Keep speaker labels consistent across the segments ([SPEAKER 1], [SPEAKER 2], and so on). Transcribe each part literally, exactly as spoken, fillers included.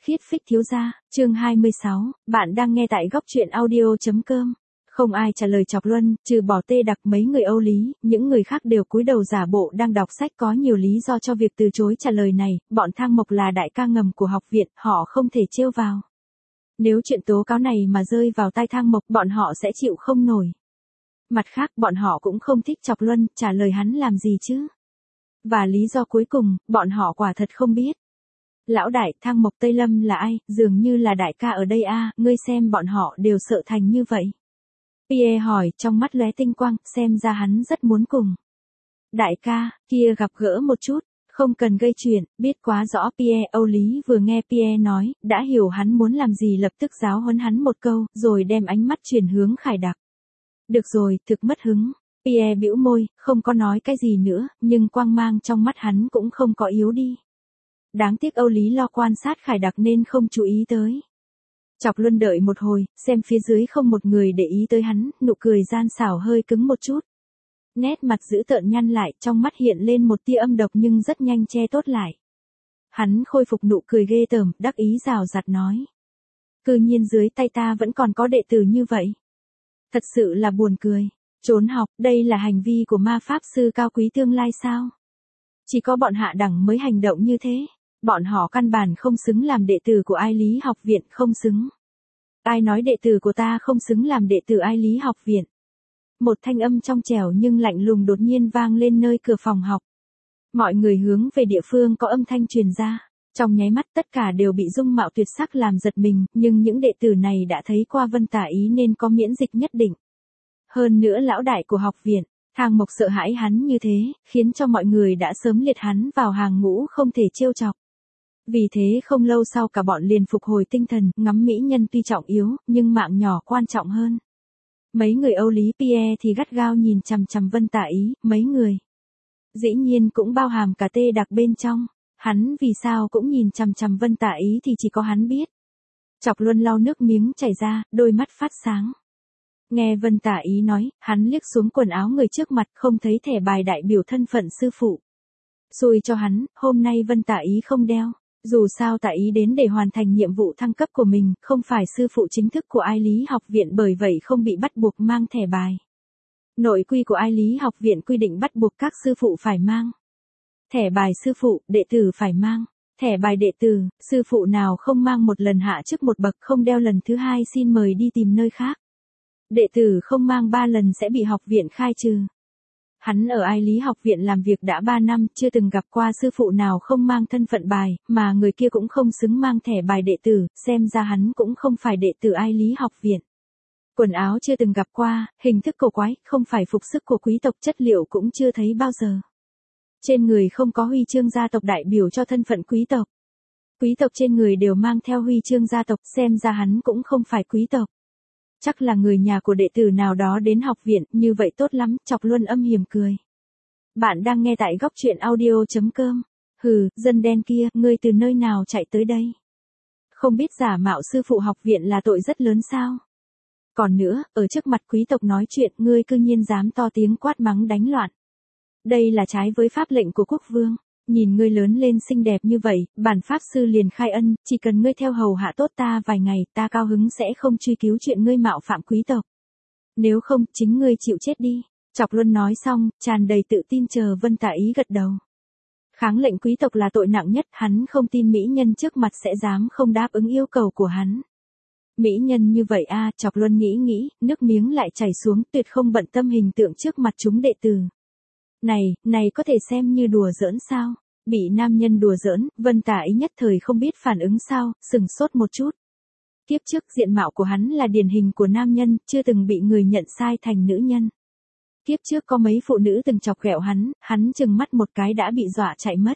[SPEAKER 1] Khiết Phích thiếu gia, chương hai mươi sáu, bạn đang nghe tại góc truyện audio.com. Không ai trả lời Chọc Luân, trừ bỏ Tê Đặc mấy người Âu Lý, những người khác đều cúi đầu giả bộ đang đọc sách. Có nhiều lý do cho việc từ chối trả lời này, bọn Thang Mộc là đại ca ngầm của học viện, họ không thể trêu vào. Nếu chuyện tố cáo này mà rơi vào tai Thang Mộc, bọn họ sẽ chịu không nổi. Mặt khác, bọn họ cũng không thích Chọc Luân, trả lời hắn làm gì chứ? Và lý do cuối cùng, bọn họ quả thật không biết. Lão đại, Thang Mộc Tây Lâm là ai, dường như là đại ca ở đây a, ngươi xem bọn họ đều sợ thành như vậy. Pierre hỏi, trong mắt lóe tinh quang, xem ra hắn rất muốn cùng. Đại ca, kia gặp gỡ một chút, không cần gây chuyện, biết quá rõ Pierre. Âu Lý vừa nghe Pierre nói, đã hiểu hắn muốn làm gì, lập tức giáo huấn hắn một câu, rồi đem ánh mắt chuyển hướng Khải Đặc. Được rồi, thực mất hứng. Pierre bĩu môi, không có nói cái gì nữa, nhưng quang mang trong mắt hắn cũng không có yếu đi. Đáng tiếc Âu Lý lo quan sát Khải Đặc nên không chú ý tới. Chọc Luân đợi một hồi, xem phía dưới không một người để ý tới hắn, nụ cười gian xảo hơi cứng một chút. Nét mặt dữ tợn nhăn lại, trong mắt hiện lên một tia âm độc nhưng rất nhanh che tốt lại. Hắn khôi phục nụ cười ghê tởm, đắc ý rào rạt nói. Cư nhiên dưới tay ta vẫn còn có đệ tử như vậy. Thật sự là buồn cười. Trốn học, đây là hành vi của ma pháp sư cao quý tương lai sao? Chỉ có bọn hạ đẳng mới hành động như thế. Bọn họ căn bản không xứng làm đệ tử của Ai Lý học viện, không xứng. Ai nói đệ tử của ta không xứng làm đệ tử Ai Lý học viện? Một thanh âm trong trẻo nhưng lạnh lùng đột nhiên vang lên nơi cửa phòng học. Mọi người hướng về địa phương có âm thanh truyền ra. Trong nháy mắt tất cả đều bị dung mạo tuyệt sắc làm giật mình, nhưng những đệ tử này đã thấy qua Vân Tả Ý nên có miễn dịch nhất định. Hơn nữa lão đại của học viện, Thang Mộc sợ hãi hắn như thế, khiến cho mọi người đã sớm liệt hắn vào hàng ngũ không thể trêu chọc. Vì thế không lâu sau cả bọn liền phục hồi tinh thần, ngắm mỹ nhân tuy trọng yếu, nhưng mạng nhỏ quan trọng hơn. Mấy người Âu Lý Pierre thì gắt gao nhìn chằm chằm Vân Tả Ý, mấy người. Dĩ nhiên cũng bao hàm cả Tê Đặc bên trong, hắn vì sao cũng nhìn chằm chằm Vân Tả Ý thì chỉ có hắn biết. Chọc Luân lau nước miếng chảy ra, đôi mắt phát sáng. Nghe Vân Tả Ý nói, hắn liếc xuống quần áo người trước mặt không thấy thẻ bài đại biểu thân phận sư phụ. Xui cho hắn, hôm nay Vân Tả Ý không đeo. Dù sao Tả Ý đến để hoàn thành nhiệm vụ thăng cấp của mình, không phải sư phụ chính thức của Ai Lý học viện, bởi vậy không bị bắt buộc mang thẻ bài. Nội quy của Ai Lý học viện quy định bắt buộc các sư phụ phải mang. Thẻ bài sư phụ, đệ tử phải mang. Thẻ bài đệ tử, sư phụ nào không mang một lần hạ chức một bậc, không đeo lần thứ hai xin mời đi tìm nơi khác. Đệ tử không mang ba lần sẽ bị học viện khai trừ. Hắn ở Ai Lý học viện làm việc đã ba năm, chưa từng gặp qua sư phụ nào không mang thân phận bài, mà người kia cũng không xứng mang thẻ bài đệ tử, xem ra hắn cũng không phải đệ tử Ai Lý học viện. Quần áo chưa từng gặp qua, hình thức cổ quái, không phải phục sức của quý tộc, chất liệu cũng chưa thấy bao giờ. Trên người không có huy chương gia tộc đại biểu cho thân phận quý tộc. Quý tộc trên người đều mang theo huy chương gia tộc, xem ra hắn cũng không phải quý tộc. Chắc là người nhà của đệ tử nào đó đến học viện, như vậy tốt lắm. Chọc Luân âm hiểm cười. Bạn đang nghe tại góc truyện audio.com. Hừ, dân đen kia, ngươi từ nơi nào chạy tới đây? Không biết giả mạo sư phụ học viện là tội rất lớn sao? Còn nữa, ở trước mặt quý tộc nói chuyện, ngươi cư nhiên dám to tiếng quát mắng đánh loạn. Đây là trái với pháp lệnh của quốc vương. Nhìn ngươi lớn lên xinh đẹp như vậy, bản pháp sư liền khai ân, chỉ cần ngươi theo hầu hạ tốt ta vài ngày, ta cao hứng sẽ không truy cứu chuyện ngươi mạo phạm quý tộc. Nếu không, chính ngươi chịu chết đi. Chọc Luân nói xong, tràn đầy tự tin chờ Vân Tả Ý gật đầu. Kháng lệnh quý tộc là tội nặng nhất, hắn không tin mỹ nhân trước mặt sẽ dám không đáp ứng yêu cầu của hắn. Mỹ nhân như vậy a, à, Chọc Luân nghĩ nghĩ, nước miếng lại chảy xuống, tuyệt không bận tâm hình tượng trước mặt chúng đệ tử. Này, này có thể xem như đùa giỡn sao? Bị nam nhân đùa giỡn, Vân Tả Ý nhất thời không biết phản ứng sao, sừng sốt một chút. Kiếp trước diện mạo của hắn là điển hình của nam nhân, chưa từng bị người nhận sai thành nữ nhân. Kiếp trước có mấy phụ nữ từng chọc ghẹo hắn, hắn chừng mắt một cái đã bị dọa chạy mất.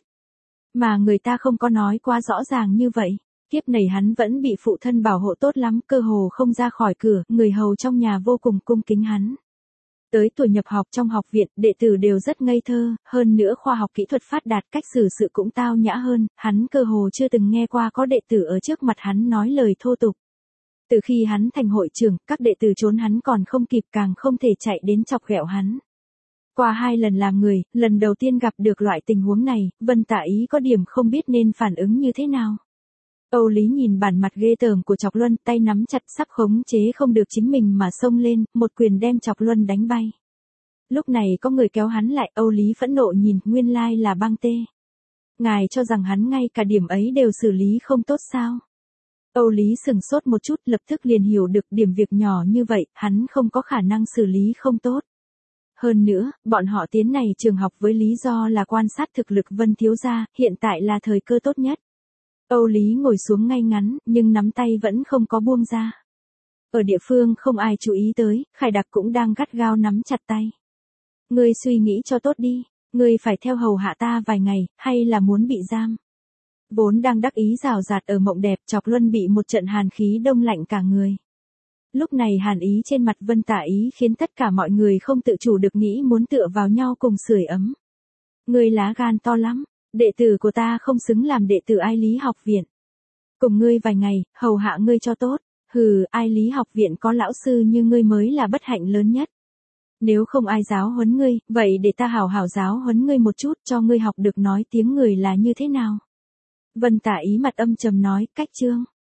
[SPEAKER 1] Mà người ta không có nói quá rõ ràng như vậy. Kiếp này hắn vẫn bị phụ thân bảo hộ tốt lắm, cơ hồ không ra khỏi cửa, người hầu trong nhà vô cùng cung kính hắn. Tới tuổi nhập học trong học viện, đệ tử đều rất ngây thơ, hơn nữa khoa học kỹ thuật phát đạt, cách xử sự cũng tao nhã hơn, hắn cơ hồ chưa từng nghe qua có đệ tử ở trước mặt hắn nói lời thô tục. Từ khi hắn thành hội trưởng, các đệ tử trốn hắn còn không kịp, càng không thể chạy đến chọc ghẹo hắn. Qua hai lần làm người, lần đầu tiên gặp được loại tình huống này, Vân Tả Ý có điểm không biết nên phản ứng như thế nào. Âu Lý nhìn bản mặt ghê tởm của Chọc Luân, tay nắm chặt sắp khống chế không được chính mình mà xông lên, một quyền đem Chọc Luân đánh bay. Lúc này có người kéo hắn lại, Âu Lý phẫn nộ nhìn, nguyên lai là Băng Tê. Ngài cho rằng hắn ngay cả điểm ấy đều xử lý không tốt sao? Âu Lý sừng sốt một chút, lập tức liền hiểu được điểm việc nhỏ như vậy, hắn không có khả năng xử lý không tốt. Hơn nữa, bọn họ tiến này trường học với lý do là quan sát thực lực Vân thiếu gia, hiện tại là thời cơ tốt nhất. Âu Lý ngồi xuống ngay ngắn, nhưng nắm tay vẫn không có buông ra. Ở địa phương không ai chú ý tới, Khải Đặc cũng đang gắt gao nắm chặt tay. Ngươi suy nghĩ cho tốt đi, ngươi phải theo hầu hạ ta vài ngày, hay là muốn bị giam? Vốn đang đắc ý rào rạt ở mộng đẹp, Chọc Luân bị một trận hàn khí đông lạnh cả người. Lúc này hàn ý trên mặt Vân Tả Ý khiến tất cả mọi người không tự chủ được nghĩ muốn tựa vào nhau cùng sưởi ấm. Ngươi lá gan to lắm, đệ tử của ta không xứng làm đệ tử Ai Lý học viện. Cùng ngươi vài ngày, hầu hạ ngươi cho tốt, hừ, Ai Lý học viện có lão sư như ngươi mới là bất hạnh lớn nhất. Nếu không ai giáo huấn ngươi, vậy để ta hảo hảo giáo huấn ngươi một chút cho ngươi học được nói tiếng người là như thế nào. Vân Tả Ý mặt âm trầm nói, cách chương.